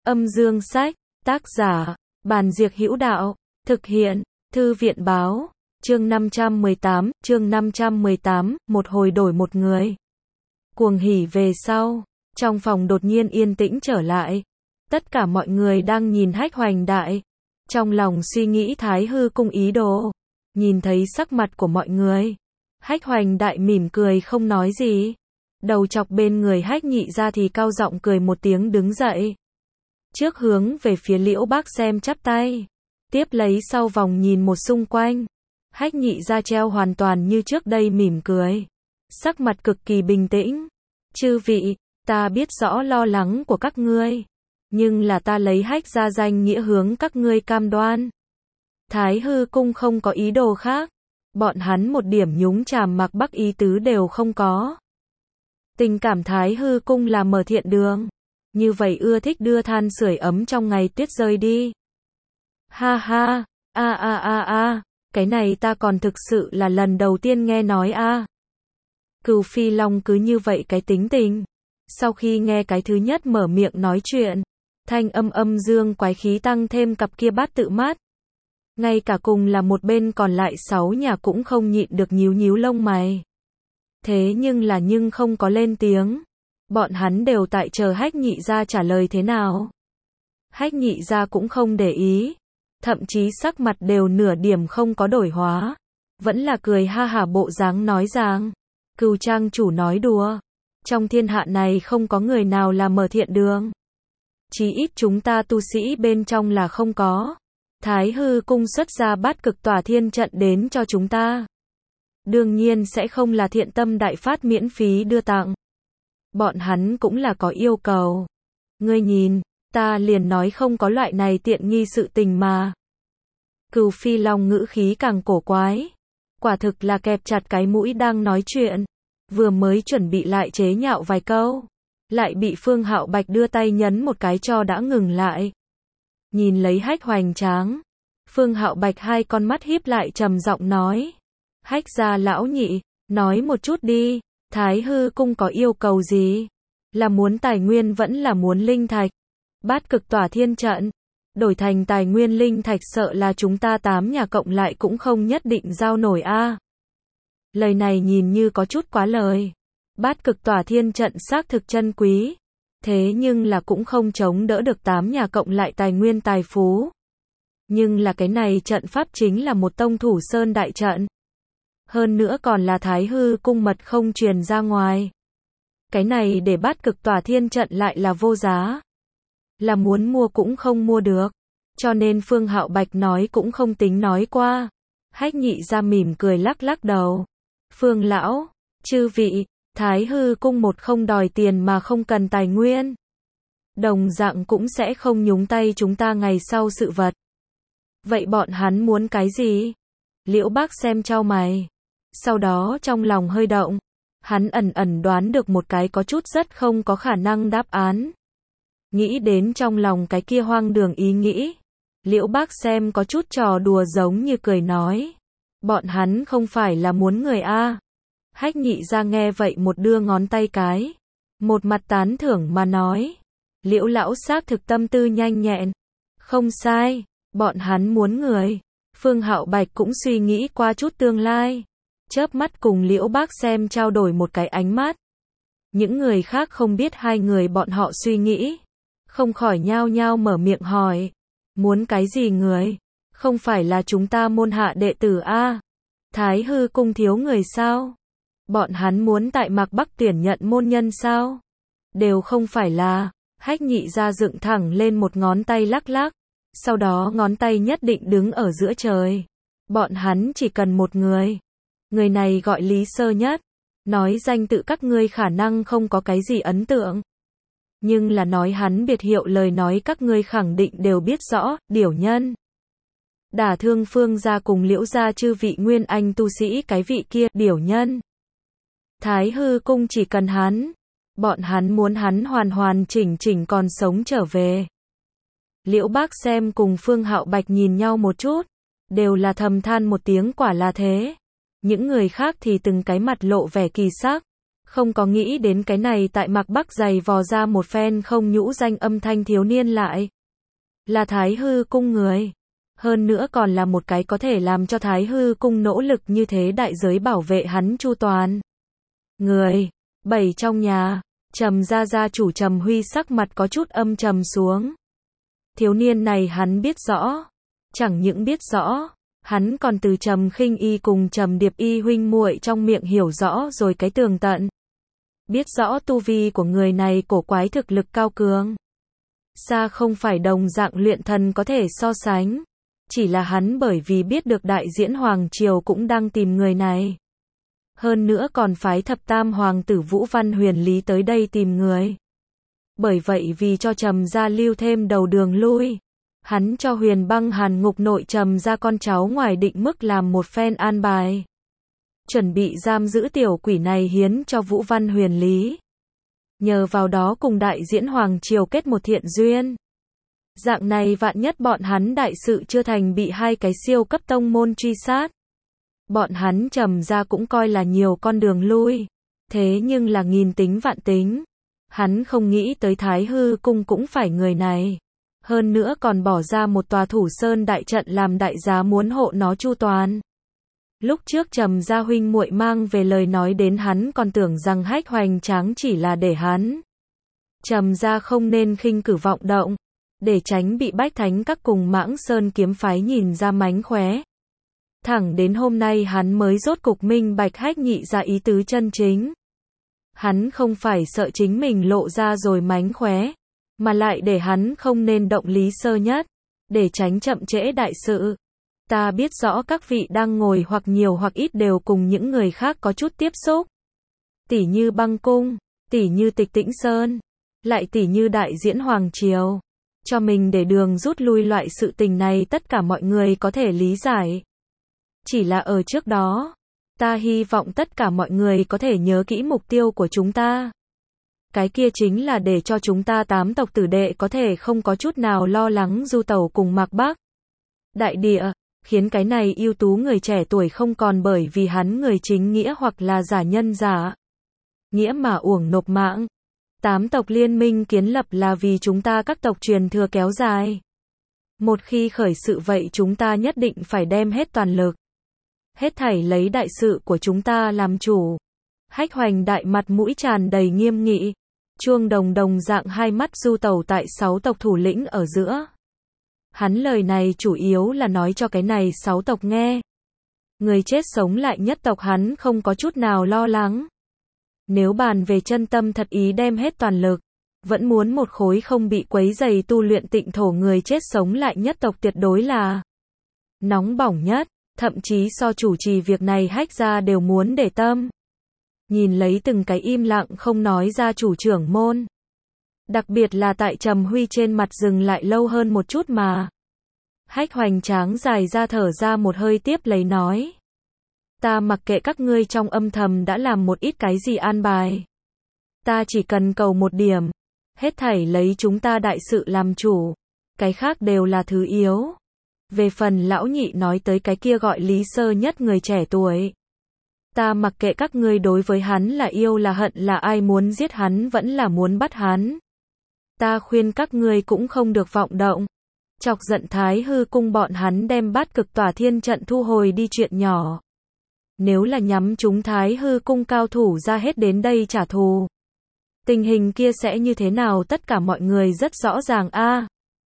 Âm dương sách, tác giả, Bàn Diệc Hữu Đạo, thực hiện, Thư viện báo, chương 518, một hồi đổi một người. Cuồng hỉ về sau, trong phòng đột nhiên yên tĩnh trở lại. Tất cả mọi người đang nhìn Hách Hoành Đại, trong lòng suy nghĩ Thái Hư cung ý đồ. Nhìn thấy sắc mặt của mọi người, Hách Hoành Đại mỉm cười không nói gì. Đầu chọc bên người Hách Nhị ra thì cao giọng cười một tiếng đứng dậy. Trước hướng về phía Liễu Bác Xem chắp tay. Tiếp lấy sau vòng nhìn một xung quanh. Hách Nhị ra treo hoàn toàn như trước đây mỉm cười. Sắc mặt cực kỳ bình tĩnh. Chư vị, ta biết rõ lo lắng của các ngươi. Nhưng là ta lấy Hách ra danh nghĩa hướng các ngươi cam đoan. Thái Hư cung không có ý đồ khác. Bọn hắn một điểm nhúng chàm Mạc Bắc ý tứ đều không có. Tình cảm Thái Hư cung là mở thiện đường. Như vậy ưa thích đưa than sưởi ấm trong ngày tuyết rơi đi. Ha ha, cái này ta còn thực sự là lần đầu tiên nghe nói a. Cửu Phi Long cứ như vậy cái tính tình. Sau khi nghe cái thứ nhất mở miệng nói chuyện, thanh âm dương quái khí tăng thêm cặp kia bát tự mắt. Ngay cả cùng là một bên còn lại 6 nhà cũng không nhịn được nhíu lông mày. Thế nhưng không có lên tiếng. Bọn hắn đều tại chờ Hách Nhị ra trả lời thế nào. Hách Nhị ra cũng không để ý. Thậm chí sắc mặt đều nửa điểm không có đổi hóa. Vẫn là cười ha hả bộ dáng nói rằng. Cửu trang chủ nói đùa. Trong thiên hạ này không có người nào là mở thiện đường. Chí ít chúng ta tu sĩ bên trong là không có. Thái Hư cung xuất ra Bát Cực Tỏa Thiên trận đến cho chúng ta. Đương nhiên sẽ không là thiện tâm đại phát miễn phí đưa tặng. Bọn hắn cũng là có yêu cầu. Ngươi nhìn, ta liền nói không có loại này tiện nghi sự tình mà. Cửu Phi Long ngữ khí càng cổ quái. Quả thực là kẹp chặt cái mũi đang nói chuyện. Vừa mới chuẩn bị lại chế nhạo vài câu. Lại bị Phương Hạo Bạch đưa tay nhấn một cái cho đã ngừng lại. Nhìn lấy Hách hoành tráng. Phương Hạo Bạch hai con mắt híp lại trầm giọng nói. Hách gia lão nhị, nói một chút đi. Thái Hư cung có yêu cầu gì? Là muốn tài nguyên vẫn là muốn linh thạch? Bát Cực Tỏa Thiên trận. Đổi thành tài nguyên linh thạch sợ là chúng ta 8 nhà cộng lại cũng không nhất định giao nổi a. Lời này nhìn như có chút quá lời. Bát Cực Tỏa Thiên trận xác thực chân quý. Thế nhưng là cũng không chống đỡ được 8 nhà cộng lại tài nguyên tài phú. Nhưng là cái này trận pháp chính là một tông thủ sơn đại trận. Hơn nữa còn là Thái Hư cung mật không truyền ra ngoài. Cái này để Bát Cực Tỏa Thiên trận lại là vô giá. Là muốn mua cũng không mua được. Cho nên Phương Hạo Bạch nói cũng không tính nói qua. Hách Nhị ra mỉm cười lắc đầu. Phương lão, chư vị, Thái Hư cung một không đòi tiền mà không cần tài nguyên. Đồng dạng cũng sẽ không nhúng tay chúng ta ngày sau sự vật. Vậy bọn hắn muốn cái gì? Liễu Bác Xem chau mày. Sau đó trong lòng hơi động. Hắn ẩn đoán được một cái có chút rất không có khả năng đáp án. Nghĩ đến trong lòng cái kia hoang đường ý nghĩ. Liễu Bác Xem có chút trò đùa giống như cười nói. Bọn hắn không phải là muốn người a. Hách Nhị ra nghe vậy một đưa ngón tay cái. Một mặt tán thưởng mà nói. Liễu lão xác thực tâm tư nhanh nhẹn. Không sai, bọn hắn muốn người. Phương Hạo Bạch cũng suy nghĩ qua chút tương lai. Chớp mắt cùng Liễu Bác Xem trao đổi một cái ánh mắt. Những người khác không biết hai người bọn họ suy nghĩ. Không khỏi nhao nhao mở miệng hỏi. Muốn cái gì người? Không phải là chúng ta môn hạ đệ tử a? Thái Hư cung thiếu người sao? Bọn hắn muốn tại Mạc Bắc tuyển nhận môn nhân sao? Đều không phải là. Hách Nhị ra dựng thẳng lên một ngón tay lắc. Sau đó ngón tay nhất định đứng ở giữa trời. Bọn hắn chỉ cần một người. Người này gọi Lý Sơ Nhất. Nói danh tự các ngươi khả năng không có cái gì ấn tượng. Nhưng là nói hắn biệt hiệu lời nói các ngươi khẳng định đều biết rõ, Điểu Nhân. Đả thương Phương gia cùng Liễu gia chư vị nguyên anh tu sĩ cái vị kia, Điểu Nhân. Thái Hư cung chỉ cần hắn. Bọn hắn muốn hắn hoàn chỉnh còn sống trở về. Liễu Bác Xem cùng Phương Hạo Bạch nhìn nhau một chút. Đều là thầm than một tiếng quả là thế. Những người khác thì từng cái mặt lộ vẻ kỳ sắc. Không có nghĩ đến cái này tại Mạc Bắc giày vò ra một phen không nhũ danh âm thanh thiếu niên lại là Thái Hư cung người. Hơn nữa còn là một cái có thể làm cho Thái Hư cung nỗ lực như thế đại giới bảo vệ hắn chu toàn. Người. 7 trong nhà. Trầm gia chủ Trầm Huy sắc mặt có chút âm trầm xuống. Thiếu niên này hắn biết rõ. Chẳng những biết rõ, hắn còn từ Trầm Khinh Y cùng Trầm Điệp Y huynh muội trong miệng hiểu rõ rồi cái tường tận. Biết rõ tu vi của người này cổ quái thực lực cao cường. Xa không phải đồng dạng luyện thần có thể so sánh. Chỉ là hắn bởi vì biết được Đại Diễn Hoàng Triều cũng đang tìm người này. Hơn nữa còn phái thập tam hoàng tử Vũ Văn Huyền Lý tới đây tìm người. Bởi vậy vì cho Trầm gia lưu thêm đầu đường lui, hắn cho Huyền Băng Hàn ngục nội Trầm gia con cháu ngoài định mức làm một phen an bài. Chuẩn bị giam giữ tiểu quỷ này hiến cho Vũ Văn Huyền Lý. Nhờ vào đó cùng Đại Diễn Hoàng Triều kết một thiện duyên. Dạng này vạn nhất bọn hắn đại sự chưa thành bị hai cái siêu cấp tông môn truy sát. Bọn hắn Trầm gia cũng coi là nhiều con đường lui. Thế nhưng là nghìn tính vạn tính. Hắn không nghĩ tới Thái Hư cung cũng phải người này. Hơn nữa còn bỏ ra một tòa Thủ Sơn đại trận làm đại giá muốn hộ nó chu toàn. Lúc trước Trầm gia huynh muội mang về lời nói đến hắn còn tưởng rằng Hách Hoành Tráng chỉ là để hắn. Trầm gia không nên khinh cử vọng động. Để tránh bị Bách Thánh các cùng Mãng Sơn kiếm phái nhìn ra mánh khóe. Thẳng đến hôm nay hắn mới rốt cục minh bạch Hách nhị ra ý tứ chân chính. Hắn không phải sợ chính mình lộ ra rồi mánh khóe, mà lại để hắn không nên động Lý Sơ Nhất, để tránh chậm trễ đại sự. Ta biết rõ các vị đang ngồi hoặc nhiều hoặc ít đều cùng những người khác có chút tiếp xúc. Tỷ như Băng Cung, tỷ như Tịch Tĩnh Sơn, lại tỷ như Đại Diễn Hoàng Triều. Cho mình để đường rút lui loại sự tình này tất cả mọi người có thể lý giải. Chỉ là ở trước đó, ta hy vọng tất cả mọi người có thể nhớ kỹ mục tiêu của chúng ta. Cái kia chính là để cho chúng ta 8 tộc tử đệ có thể không có chút nào lo lắng du tẩu cùng Mạc Bắc đại địa, khiến cái này ưu tú người trẻ tuổi không còn bởi vì hắn người chính nghĩa hoặc là giả nhân giả nghĩa mà uổng nộp mạng. 8 tộc liên minh kiến lập là vì chúng ta các tộc truyền thừa kéo dài. Một khi khởi sự vậy chúng ta nhất định phải đem hết toàn lực. Hết thảy lấy đại sự của chúng ta làm chủ. Hách Hoành đại mặt mũi tràn đầy nghiêm nghị. Chuông đồng đồng dạng hai mắt du tẩu tại 6 tộc thủ lĩnh ở giữa. Hắn lời này chủ yếu là nói cho cái này 6 tộc nghe. Người chết sống lại nhất tộc hắn không có chút nào lo lắng. Nếu bàn về chân tâm thật ý đem hết toàn lực, vẫn muốn một khối không bị quấy rầy tu luyện tịnh thổ người chết sống lại nhất tộc tuyệt đối là nóng bỏng nhất, thậm chí so chủ trì việc này Hách gia đều muốn để tâm. Nhìn lấy từng cái im lặng không nói ra chủ trưởng môn. Đặc biệt là tại Trầm Huy trên mặt dừng lại lâu hơn một chút mà. Hách Hoành Tráng dài ra thở ra một hơi tiếp lấy nói. Ta mặc kệ các ngươi trong âm thầm đã làm một ít cái gì an bài. Ta chỉ cần cầu một điểm. Hết thảy lấy chúng ta đại sự làm chủ. Cái khác đều là thứ yếu. Về phần lão nhị nói tới cái kia gọi Lý Sơ Nhất người trẻ tuổi. Ta mặc kệ các ngươi đối với hắn là yêu là hận là ai muốn giết hắn vẫn là muốn bắt hắn. Ta khuyên các ngươi cũng không được vọng động. Chọc giận Thái Hư cung bọn hắn đem Bát Cực Tỏa Thiên trận thu hồi đi chuyện nhỏ. Nếu là nhắm chúng Thái Hư cung cao thủ ra hết đến đây trả thù. Tình hình kia sẽ như thế nào tất cả mọi người rất rõ ràng a.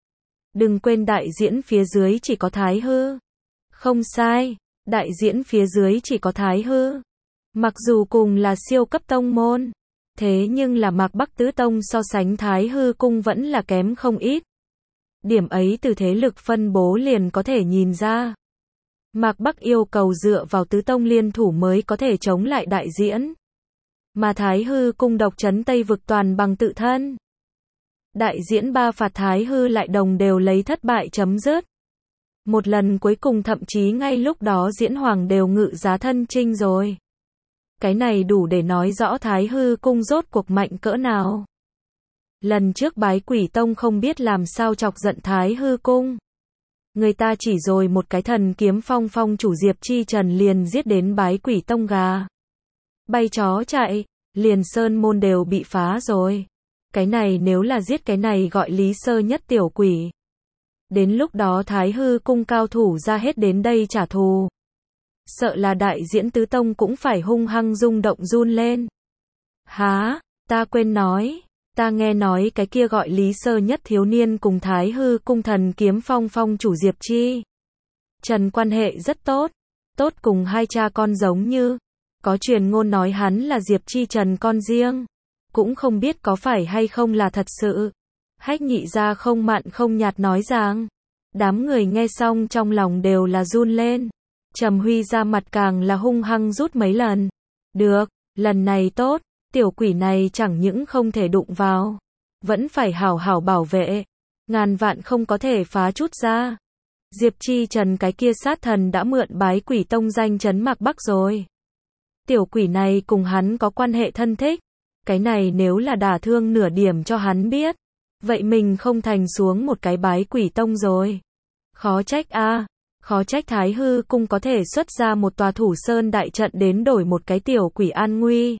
Đừng quên đại diễn phía dưới chỉ có Thái Hư. Không sai, đại diễn phía dưới chỉ có Thái Hư. Mặc dù cùng là siêu cấp tông môn, thế nhưng là Mạc Bắc Tứ Tông so sánh Thái Hư cung vẫn là kém không ít. Điểm ấy từ thế lực phân bố liền có thể nhìn ra. Mạc Bắc yêu cầu dựa vào tứ tông liên thủ mới có thể chống lại đại diễn. Mà Thái Hư cung độc trấn Tây vực toàn bằng tự thân. Đại diễn ba phạt Thái Hư lại đồng đều lấy thất bại chấm dứt. Một lần cuối cùng thậm chí ngay lúc đó diễn hoàng đều ngự giá thân chinh rồi. Cái này đủ để nói rõ Thái Hư cung rốt cuộc mạnh cỡ nào. Lần trước Bái Quỷ Tông không biết làm sao chọc giận Thái Hư cung. Người ta chỉ rồi một cái thần kiếm phong chủ Diệp Chi Trần liền giết đến Bái Quỷ Tông gà bay chó chạy. liền sơn môn đều bị phá rồi. Cái này nếu là giết cái này gọi Lý Sơ Nhất tiểu quỷ. Đến lúc đó Thái Hư cung cao thủ ra hết đến đây trả thù. Sợ là đại diễn tứ tông cũng phải hung hăng rung động run lên. Há, ta quên nói, ta nghe nói cái kia gọi Lý Sơ Nhất thiếu niên cùng Thái Hư cung thần kiếm phong phong chủ Diệp Chi Trần quan hệ rất tốt, tốt cùng hai cha con giống như. Có truyền ngôn nói hắn là Diệp Chi Trần con riêng, cũng không biết có phải hay không là thật sự. Hách Nhị gia không mặn không nhạt nói rằng, đám người nghe xong trong lòng đều là run lên. Trầm Huy ra mặt càng là hung hăng rút mấy lần. Được, lần này tốt, tiểu quỷ này chẳng những không thể đụng vào, vẫn phải hảo hảo bảo vệ, ngàn vạn không có thể phá chút ra. Diệp Chi Trần cái kia sát thần đã mượn Bái Quỷ Tông danh chấn Mạc Bắc rồi. Tiểu quỷ này cùng hắn có quan hệ thân thích, cái này nếu là đả thương nửa điểm cho hắn biết, vậy mình không thành xuống một cái Bái Quỷ Tông rồi. Khó trách a, khó trách Thái Hư cung có thể xuất ra một tòa Thủ Sơn đại trận đến đổi một cái tiểu quỷ an nguy.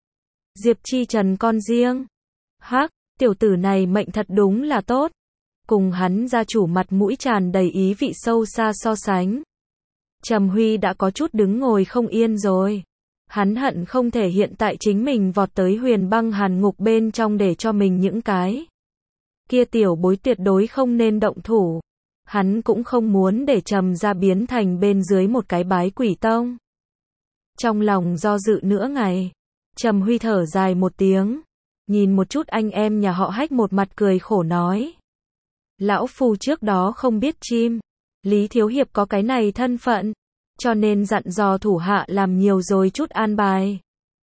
Diệp Chi Trần con riêng. Hắc, tiểu tử này mệnh thật đúng là tốt. Cùng hắn gia chủ mặt mũi tràn đầy ý vị sâu xa so sánh. Trầm Huy đã có chút đứng ngồi không yên rồi. Hắn hận không thể hiện tại chính mình vọt tới Huyền Băng Hàn Ngục bên trong để cho mình những cái kia tiểu bối tuyệt đối không nên động thủ. Hắn cũng không muốn để Trầm gia biến thành bên dưới một cái Bái Quỷ Tông. Trong lòng do dự nửa ngày, Trầm Huy thở dài một tiếng, nhìn một chút anh em nhà họ Hách một mặt cười khổ nói. Lão phu trước đó không biết chim, Lý Thiếu Hiệp có cái này thân phận, cho nên dặn dò thủ hạ làm nhiều rồi chút an bài.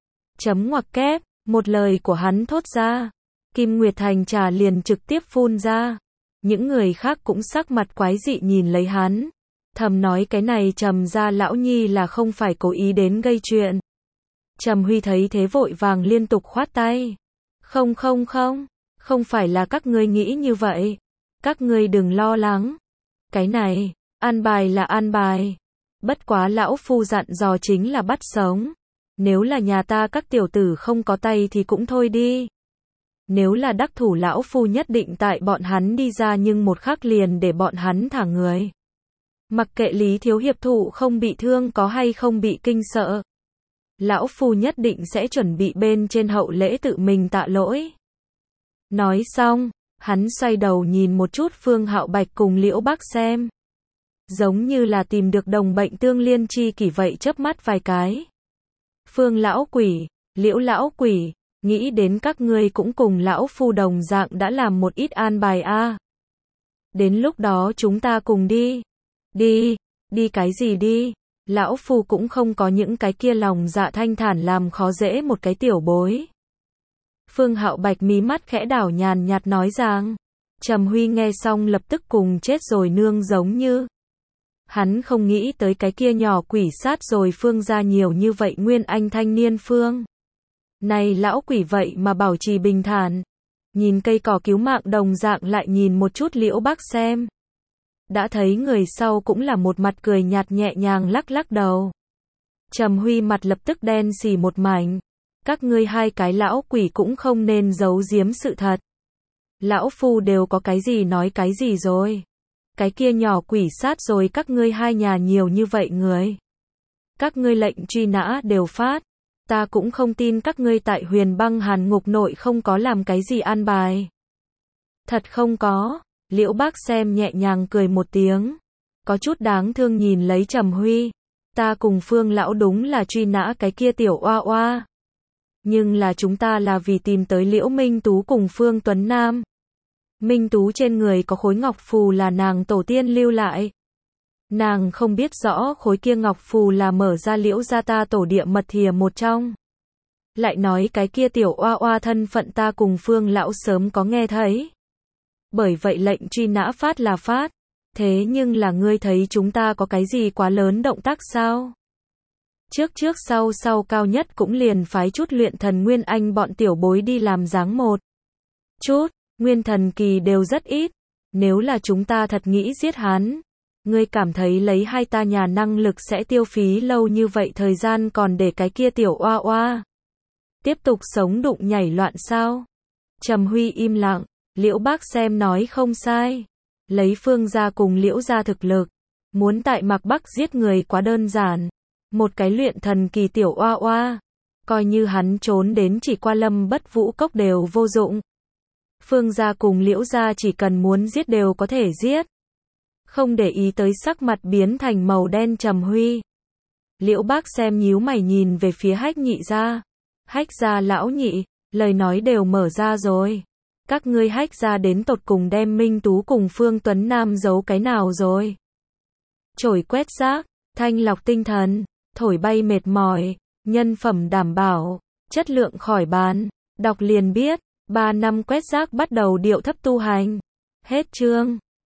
Chấm ngoặc kép, một lời của hắn thốt ra, Kim Nguyệt Thành trà liền trực tiếp phun ra. Những người khác cũng sắc mặt quái dị nhìn lấy hắn, thầm nói cái này Trầm gia lão nhi là không phải cố ý đến gây chuyện. Trầm Huy thấy thế vội vàng liên tục khoát tay. Không, không phải là các ngươi nghĩ như vậy. Các ngươi đừng lo lắng. Cái này, an bài là an bài. Bất quá lão phu dặn dò chính là bắt sống. Nếu là nhà ta các tiểu tử không có tay thì cũng thôi đi. Nếu là đắc thủ lão phu nhất định tại bọn hắn đi ra nhưng một khắc liền để bọn hắn thả người. Mặc kệ Lý Thiếu Hiệp thụ không bị thương có hay không bị kinh sợ. Lão phu nhất định sẽ chuẩn bị bên trên hậu lễ tự mình tạ lỗi. Nói xong, hắn xoay đầu nhìn một chút Phương Hạo Bạch cùng Liễu Bác xem. Giống như là tìm được đồng bệnh tương liên chi kỷ vậy chớp mắt vài cái. Phương lão quỷ, Liễu lão quỷ, nghĩ đến các ngươi cũng cùng lão phu đồng dạng đã làm một ít an bài a. Đến lúc đó chúng ta cùng đi. Đi cái gì đi? Lão phu cũng không có những cái kia lòng dạ thanh thản làm khó dễ một cái tiểu bối. Phương Hạo Bạch mí mắt khẽ đảo nhàn nhạt nói rằng. Trầm Huy nghe xong lập tức cùng chết rồi nương giống như. Hắn không nghĩ tới cái kia nhỏ quỷ sát rồi Phương gia nhiều như vậy nguyên anh thanh niên Phương. Này lão quỷ vậy mà bảo trì bình thản. Nhìn cây cỏ cứu mạng đồng dạng lại nhìn một chút Liễu Bác xem. Đã thấy người sau cũng là một mặt cười nhạt nhẹ nhàng lắc lắc đầu. Trầm Huy mặt lập tức đen xì một mảnh. Các ngươi hai cái lão quỷ cũng không nên giấu giếm sự thật. Lão phu đều có cái gì nói cái gì rồi. Cái kia nhỏ quỷ sát rồi các ngươi hai nhà nhiều như vậy người. Các ngươi lệnh truy nã đều phát. Ta cũng không tin các ngươi tại Huyền Băng Hàn Ngục nội không có làm cái gì an bài. Thật không có. Liễu Bác xem nhẹ nhàng cười một tiếng. Có chút đáng thương nhìn lấy Trầm Huy. Ta cùng Phương lão đúng là truy nã cái kia tiểu oa oa. Nhưng là chúng ta là vì tìm tới Liễu Minh Tú cùng Phương Tuấn Nam. Minh Tú trên người có khối ngọc phù là nàng tổ tiên lưu lại. Nàng không biết rõ khối kia ngọc phù là mở ra Liễu gia ta tổ địa mật thìa một trong. Lại nói cái kia tiểu oa oa thân phận ta cùng Phương lão sớm có nghe thấy. Bởi vậy lệnh truy nã phát là phát. Thế nhưng là ngươi thấy chúng ta có cái gì quá lớn động tác sao? Trước sau cao nhất cũng liền phái chút luyện thần nguyên anh bọn tiểu bối đi làm dáng một chút, nguyên thần kỳ đều rất ít. Nếu là chúng ta thật nghĩ giết hắn, ngươi cảm thấy lấy hai ta nhà năng lực sẽ tiêu phí lâu như vậy thời gian còn để cái kia tiểu oa oa tiếp tục sống đụng nhảy loạn sao? Trầm Huy im lặng, Liễu Bác xem nói không sai. Lấy Phương gia cùng Liễu gia thực lực, muốn tại Mạc Bắc giết người quá đơn giản. Một cái luyện thần kỳ tiểu oa oa, coi như hắn trốn đến chỉ qua Lâm Bất Vũ Cốc đều vô dụng. Phương gia cùng Liễu gia chỉ cần muốn giết đều có thể giết. Không để ý tới sắc mặt biến thành màu đen Trầm Huy. Liễu Bác xem nhíu mày nhìn về phía Hách Nhị gia. Hách gia lão nhị, lời nói đều mở ra rồi. Các ngươi Hách gia đến tột cùng đem Minh Tú cùng Phương Tuấn Nam giấu cái nào rồi? Chổi quét rác, thanh lọc tinh thần, thổi bay mệt mỏi, nhân phẩm đảm bảo, chất lượng khỏi bàn. Đọc liền biết, 3 năm quét rác bắt đầu điệu thấp tu hành. Hết chương.